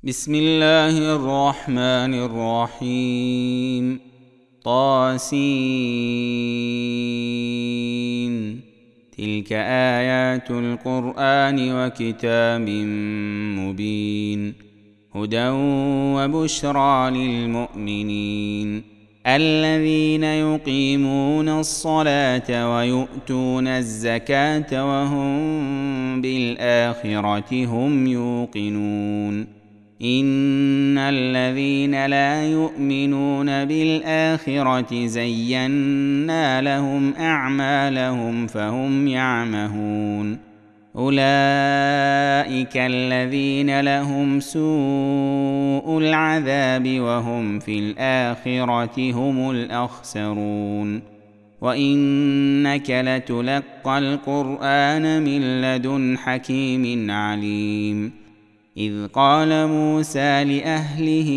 بسم الله الرحمن الرحيم. طاسين. تلك آيات القرآن وكتاب مبين، هدى وبشرى للمؤمنين الذين يقيمون الصلاة ويؤتون الزكاة وهم بالآخرة هم يوقنون. إن الذين لا يؤمنون بالآخرة زينا لهم أعمالهم فهم يعمهون. أولئك الذين لهم سوء العذاب وهم في الآخرة هم الأخسرون. وإنك لتلقى القرآن من لدن حكيم عليم. إذ قال موسى لأهله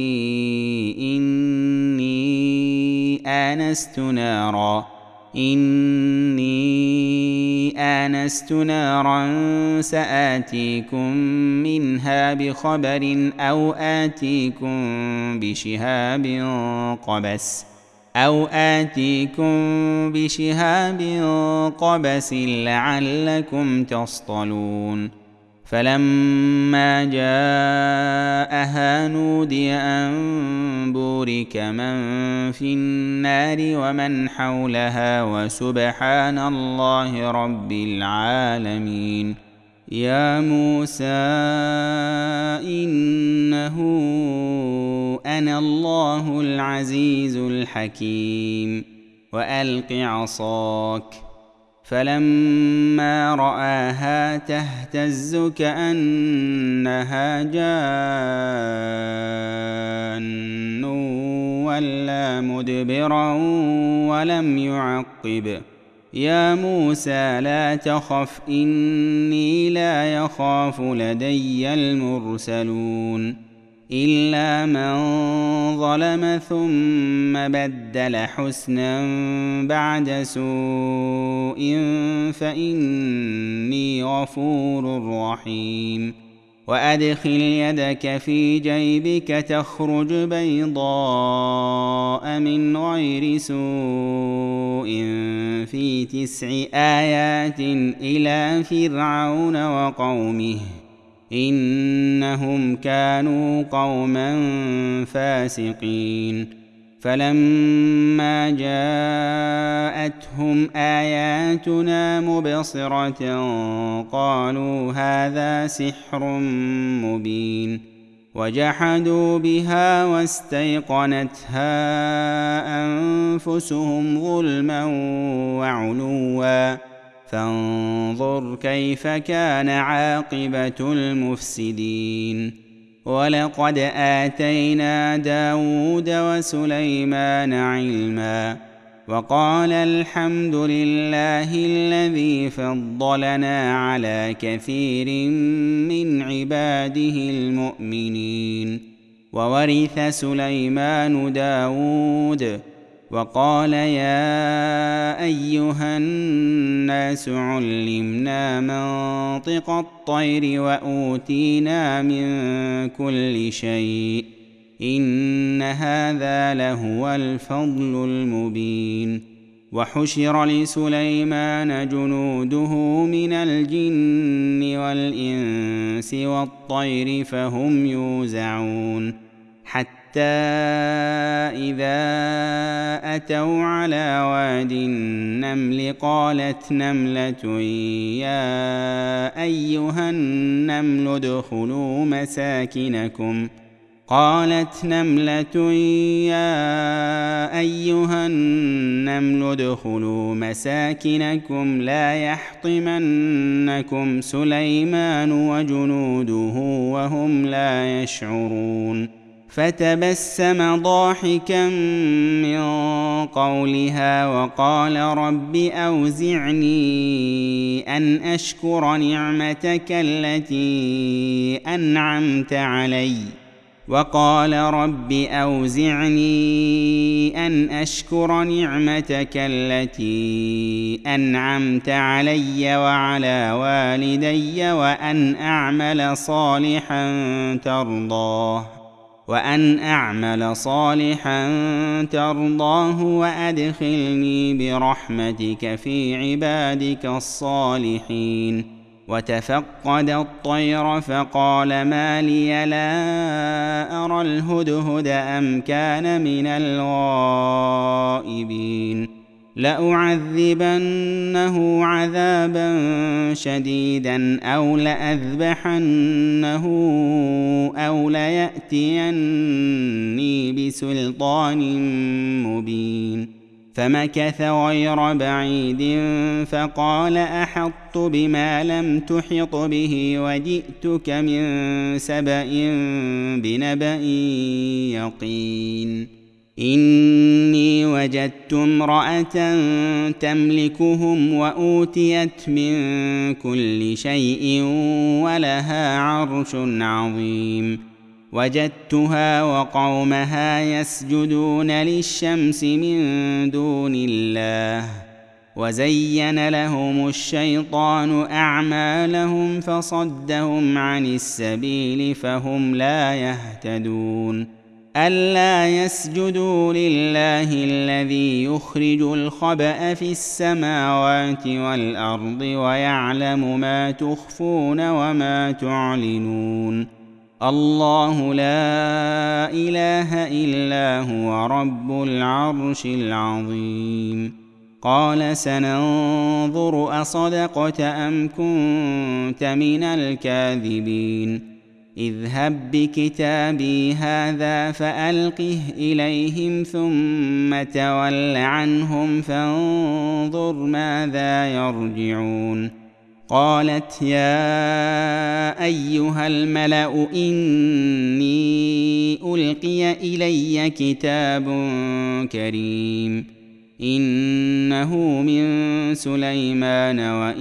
إني آنست نارا سآتيكم منها بخبر أو آتيكم بشهاب قبس لعلكم تصطلون. فلما جاءها نودي أن بورك من في النار ومن حولها وسبحان الله رب العالمين. يا موسى إنه أنا الله العزيز الحكيم وألق عصاك. فلما رآها تهتز كأنها جان ولا مدبرا ولم يعقب. يا موسى لا تخف إني لا يخاف لدي المرسلون. إلا من ظلم ثم بدل حسنا بعد سوء فإني غفور رحيم. وأدخل يدك في جيبك تخرج بيضاء من غير سوء في 9 آيات إلى فرعون وقومه إنهم كانوا قوما فاسقين. فلما جاءتهم آياتنا مبصرة قالوا هذا سحر مبين. وجحدوا بها واستيقنتها أنفسهم ظلما وعلوا فانظر كيف كان عاقبة المفسدين. ولقد آتينا داود وسليمان علما وقال الحمد لله الذي فضلنا على كثير من عباده المؤمنين. وورث سليمان داود وقال يا أيها الناس علمنا منطق الطير وأوتينا من كل شيء إن هذا لهو الفضل المبين. وحشر لسليمان جنوده من الجن والإنس والطير فهم يوزعون. حتى إذا أتوا على واد النمل قالت نملة يا أيها النمل ادخلوا مساكنكم لا يحطمنكم سليمان وجنوده وهم لا يشعرون. فتبسم ضاحكا من قولها وقال رب أوزعني أن أشكر نعمتك التي أنعمت علي وقال رب أوزعني أن أشكر نعمتك التي أنعمت علي وعلى والدي وأن أعمل صالحا ترضاه وأدخلني برحمتك في عبادك الصالحين. وتفقد الطير فقال ما لي لا أرى الهدهد أم كان من الغائبين لأعذبنه عذابا شديدا أو لأذبحنه أو ليأتيني بسلطان مبين. فمكث غير بعيد فقال أحطت بما لم تحط به وجئتك من سبأ بنبأ يقين. إني وجدت امرأة تملكهم وأوتيت من كل شيء ولها عرش عظيم. وجدتها وقومها يسجدون للشمس من دون الله وزين لهم الشيطان أعمالهم فصدهم عن السبيل فهم لا يهتدون. ألا يسجدوا لله الذي يخرج الخبأ في السماوات والأرض ويعلم ما تخفون وما تعلنون. الله لا إله إلا هو رب العرش العظيم. قال سننظر أصدقت أم كنت من الكاذبين. اذهب بكتابي هذا فألقه إليهم ثم تول عنهم فانظر ماذا يرجعون. قالت يا أيها الملأ إني ألقي إلي كتاب كريم إنه من سليمان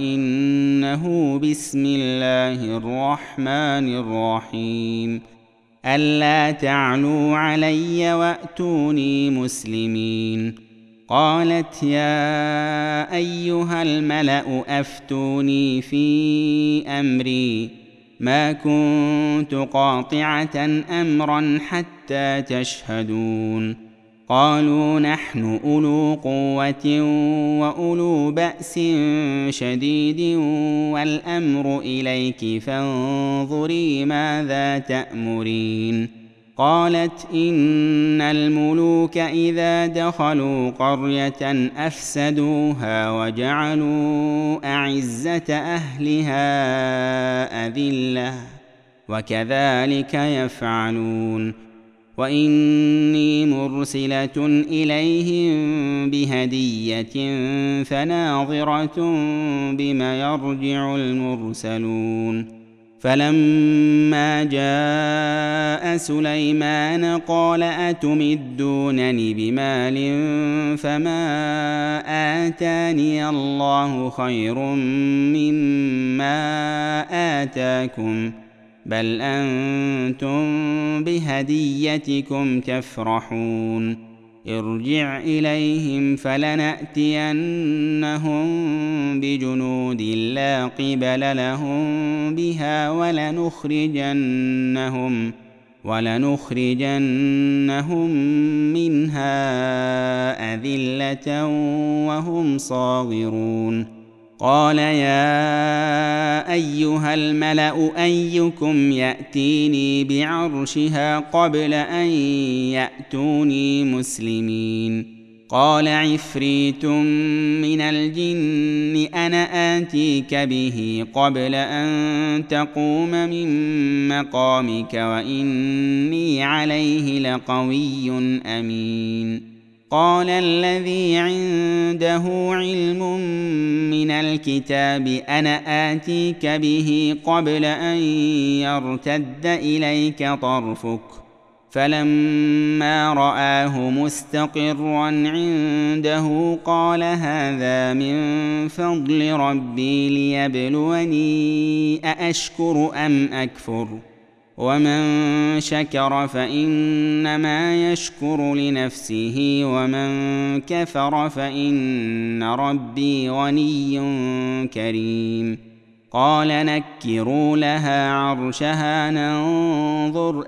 وإنه بسم الله الرحمن الرحيم ألا تعلوا علي وأتوني مسلمين. قالت يا أيها الملأ أفتوني في أمري ما كنت قاطعة أمرا حتى تشهدون. قالوا نحن أولو قوة وأولو بأس شديد والأمر إليك فانظري ماذا تأمرين. قالت إن الملوك إذا دخلوا قرية أفسدوها وجعلوا أعزة أهلها أذلة وكذلك يفعلون. وإني مرسلة إليهم بهدية فناظرة بما يرجع المرسلون. فلما جاء سليمان قال أتمدونني بمال فما آتاني الله خير مما آتاكم بل أنتم بهديتكم تفرحون. ارجع إليهم فلنأتينهم بجنود لا قبل لهم بها ولنخرجنهم منها أذلة وهم صاغرون. قال يا أيها الملأ أيكم يأتيني بعرشها قبل أن يأتوني مسلمين. قال عفريت من الجن أنا آتيك به قبل أن تقوم من مقامك وإني عليه لقوي أمين. قال الذي عنده علم من الكتاب أنا آتيك به قبل أن يرتد إليك طرفك فلما رآه مستقرا عنده قال هذا من فضل ربي ليبلوني أأشكر أم أكفر ومن شكر فإنما يشكر لنفسه ومن كفر فإن ربي غني كريم. قال نكروا لها عرشها ننظر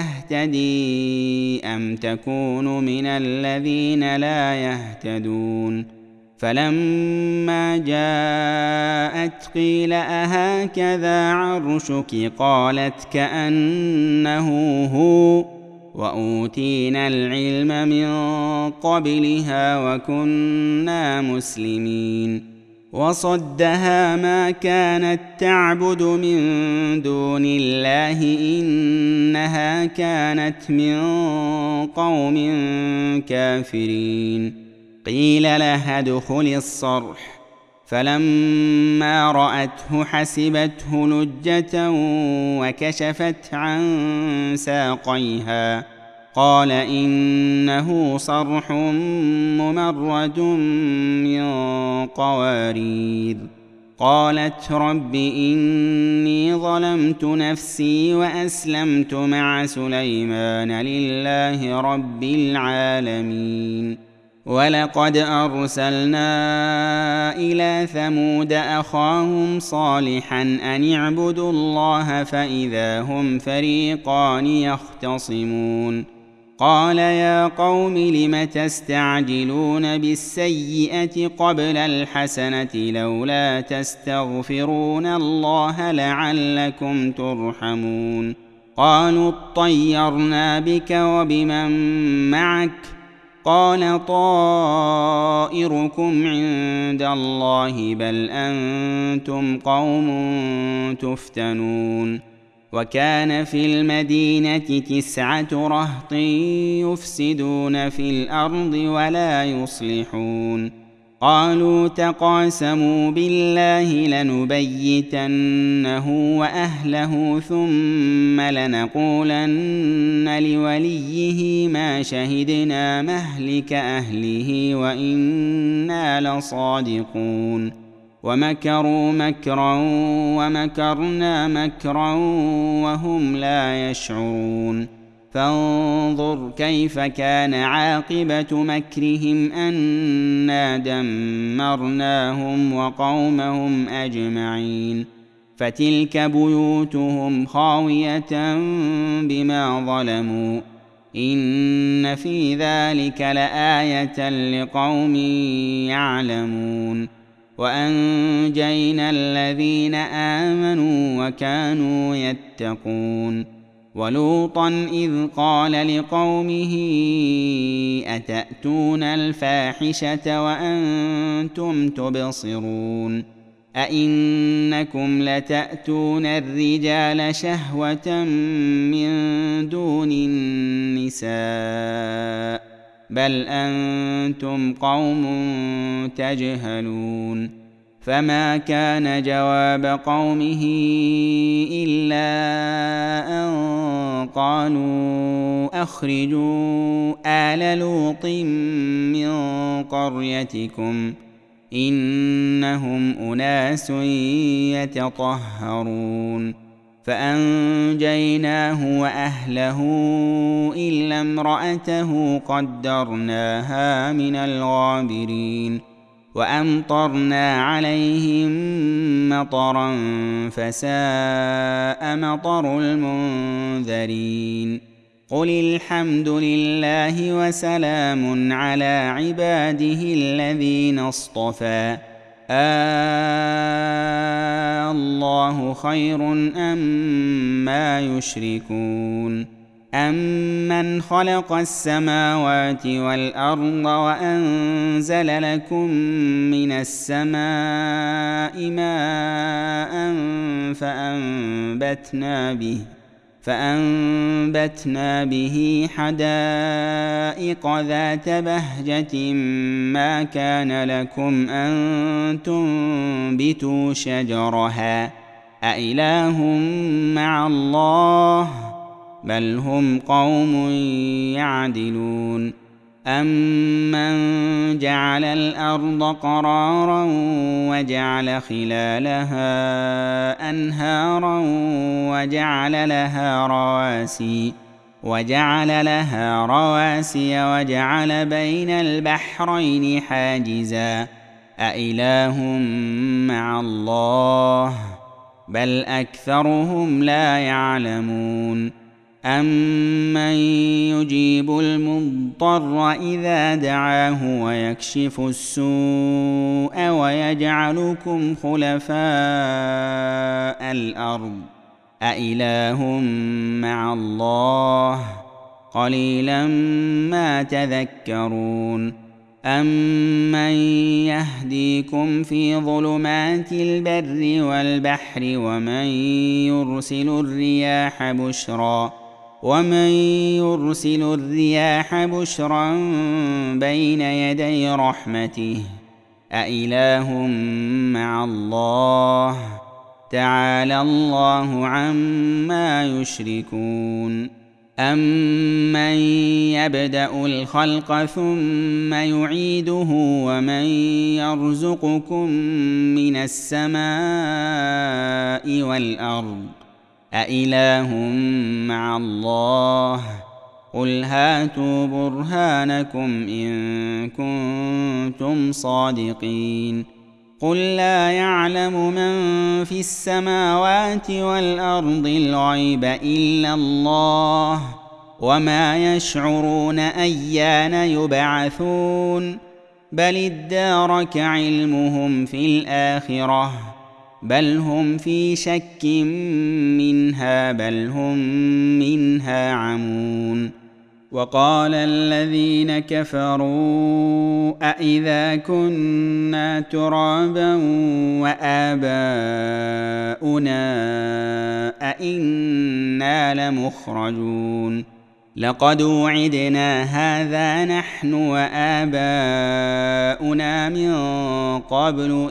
أتهتدي أم تكون من الذين لا يهتدون. فلما جاءت قيل أهكذا عرشك قالت كأنه هو وأوتينا العلم من قبلها وكنا مسلمين. وصدها ما كانت تعبد من دون الله إنها كانت من قوم كافرين. قيل لها ادخل الصرح فلما رأته حسبته لجة وكشفت عن ساقيها قال إنه صرح ممرد من قوارير. قالت رب إني ظلمت نفسي وأسلمت مع سليمان لله رب العالمين. ولقد أرسلنا إلى ثمود أخاهم صالحا أن اعبدوا الله فإذا هم فريقان يختصمون. قال يا قوم لم تستعجلون بالسيئة قبل الحسنة لولا تستغفرون الله لعلكم ترحمون. قالوا اطيرنا بك وبمن معك قال طائركم عند الله بل أنتم قوم تفتنون. وكان في المدينة 9 رهط يفسدون في الأرض ولا يصلحون. قالوا تقاسموا بالله لنبيتنه وأهله ثم لنقولن لوليه ما شهدنا مهلك أهله وإنا لصادقون. ومكروا مكرا ومكرنا مكرا وهم لا يشعرون. فانظر كيف كان عاقبة مكرهم أنا دمرناهم وقومهم أجمعين. فتلك بيوتهم خاوية بما ظلموا إن في ذلك لآية لقوم يعلمون. وأنجينا الذين آمنوا وكانوا يتقون. ولوطا إذ قال لقومه أتأتون الفاحشة وأنتم تبصرون أئنكم لتأتون الرجال شهوة من دون النساء بل أنتم قوم تجهلون. فما كان جواب قومه إلا أن قالوا أخرجوا آل لوط من قريتكم إنهم أناس يتطهرون. فأنجيناه وأهله إلا امرأته قدرناها من الغابرين. وأمطرنا عليهم مطرا فساء مطر المنذرين. قل الحمد لله وسلام على عباده الذين اصطفى الله خير أما يشركون. أمن خلق السماوات والأرض وأنزل لكم من السماء ماء فأنبتنا به حدائق ذات بهجة ما كان لكم أن تنبتوا شجرها أإله مع الله بل هم قوم يعدلون. أَمَّنْ جَعَلَ الْأَرْضَ قَرَارًا وَجَعَلَ خِلَالَهَا أَنْهَارًا وَجَعَلَ لَهَا رَوَاسِيَ وَجَعَلَ بَيْنَ الْبَحْرَيْنِ حَاجِزًا أَإِلَٰهٌ مَّعَ اللَّهِ بَلْ أَكْثَرُهُمْ لَا يَعْلَمُونَ أَمَّن يُجِيبُ الْمُضْطَرَّ إِذَا دَعَاهُ وَيَكْشِفُ السُّوءَ وَيَجْعَلُكُمْ خُلَفَاءَ الْأَرْضِ أَإِلَٰهٌ مَّعَ اللَّهِ قَلِيلًا مَّا تَذَكَّرُونَ أَمَّن يَهْدِيكُمْ فِي ظُلُمَاتِ الْبَرِّ وَالْبَحْرِ ومن يرسل الرياح بشرا بين يدي رحمته أإله مع الله تعالى الله عما يشركون أمن يبدأ الخلق ثم يعيده ومن يرزقكم من السماء والأرض أإله مع الله قل هاتوا برهانكم إن كنتم صادقين قل لا يعلم من في السماوات والأرض الغيب إلا الله وما يشعرون أيان يبعثون بل ادارك علمهم في الآخرة بل هم في شك منها بل هم منها عمون وقال الذين كفروا أإذا كنا ترابا وآباؤنا أإنا لمخرجون لقد وعدنا هذا نحن وآباؤنا من قبل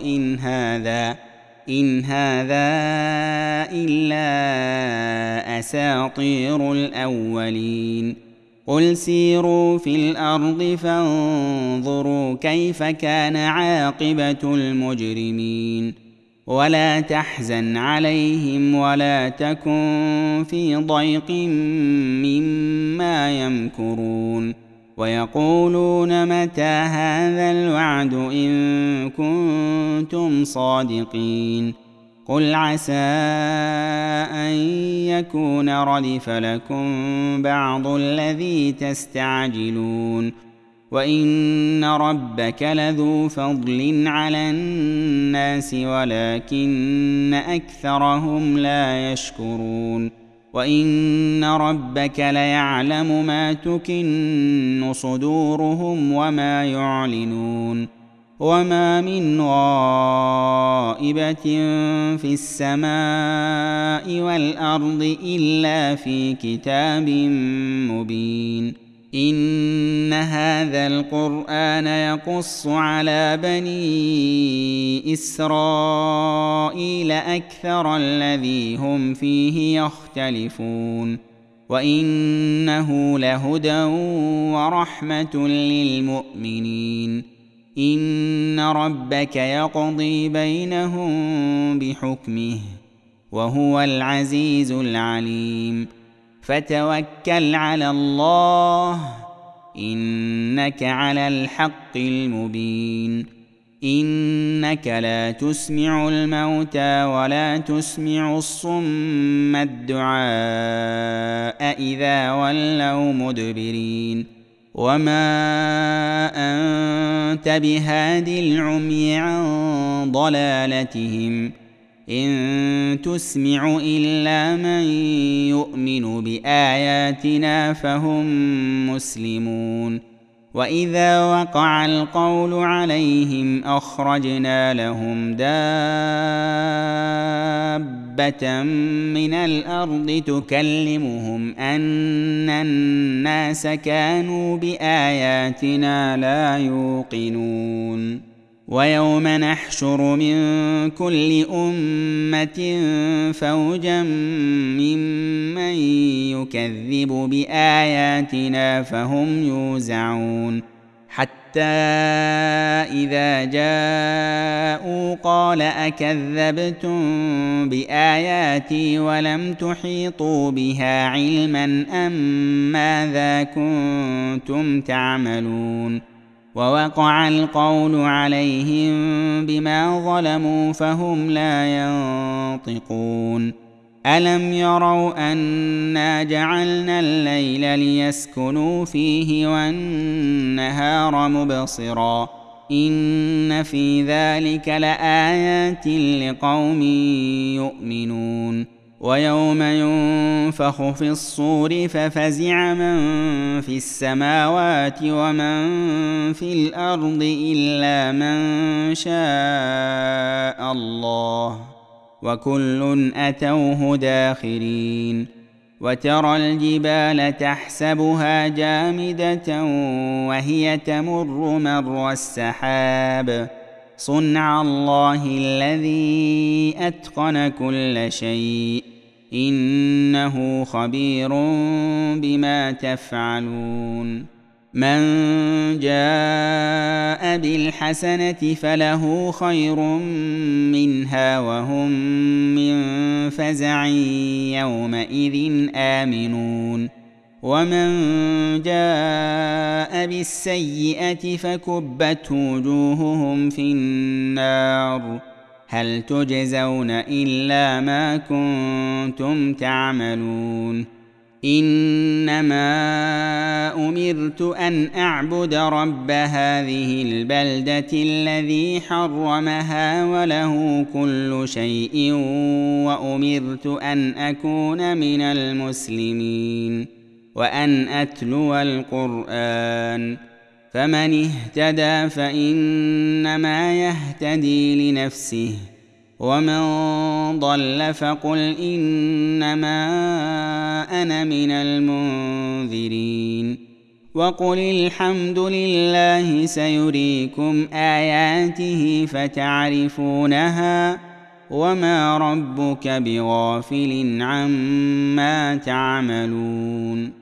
إن هذا إلا أساطير الأولين قل سيروا في الأرض فانظروا كيف كان عاقبة المجرمين ولا تحزن عليهم ولا تكن في ضيق مما يمكرون ويقولون متى هذا الوعد إن كنتم صادقين قل عسى أن يكون ردف لكم بعض الذي تستعجلون وإن ربك لذو فضل على الناس ولكن أكثرهم لا يشكرون وإن ربك ليعلم ما تكن صدورهم وما يعلنون وما من غائبة في السماء والأرض إلا في كتاب مبين إن هذا القرآن يقص على بني إسرائيل أكثر الذي هم فيه يختلفون وإنه لهدى ورحمة للمؤمنين إن ربك يقضي بينهم بحكمه وهو العزيز العليم فتوكل على الله إنك على الحق المبين إنك لا تسمع الموتى ولا تسمع الصم الدعاء إذا ولوا مدبرين وما أنت بهاد العمي عن ضلالتهم إن تسمع إلا من يؤمن بآياتنا فهم مسلمون وإذا وقع القول عليهم أخرجنا لهم دابة من الأرض تكلمهم أن الناس كانوا بآياتنا لا يوقنون ويوم نحشر من كل أمة فوجا ممن يكذب بآياتنا فهم يوزعون حتى إذا جاءوا قال أكذبتم بآياتي ولم تحيطوا بها علما أم ماذا كنتم تعملون ووقع القول عليهم بما ظلموا فهم لا ينطقون ألم يروا أنا جعلنا الليل ليسكنوا فيه والنهار مبصرا إن في ذلك لآيات لقوم يؤمنون ويوم ينفخ في الصور ففزع من في السماوات ومن في الأرض إلا من شاء الله وكل أتوه داخرين وترى الجبال تحسبها جامدة وهي تمر مر السحاب صنع الله الذي أتقن كل شيء إنه خبير بما تفعلون من جاء بالحسنة فله خير منها وهم من فزع يومئذ آمنون ومن جاء بالسيئة فكبت وجوههم في النار هل تجزون إلا ما كنتم تعملون إنما أمرت أن أعبد رب هذه البلدة الذي حرمها وله كل شيء وأمرت أن أكون من المسلمين وأن أتلو القرآن فمن اهتدى فإنما يهتدي لنفسه ومن ضل فقل إنما أنا من المنذرين وقل الحمد لله سيريكم آياته فتعرفونها وما ربك بغافل عما تعملون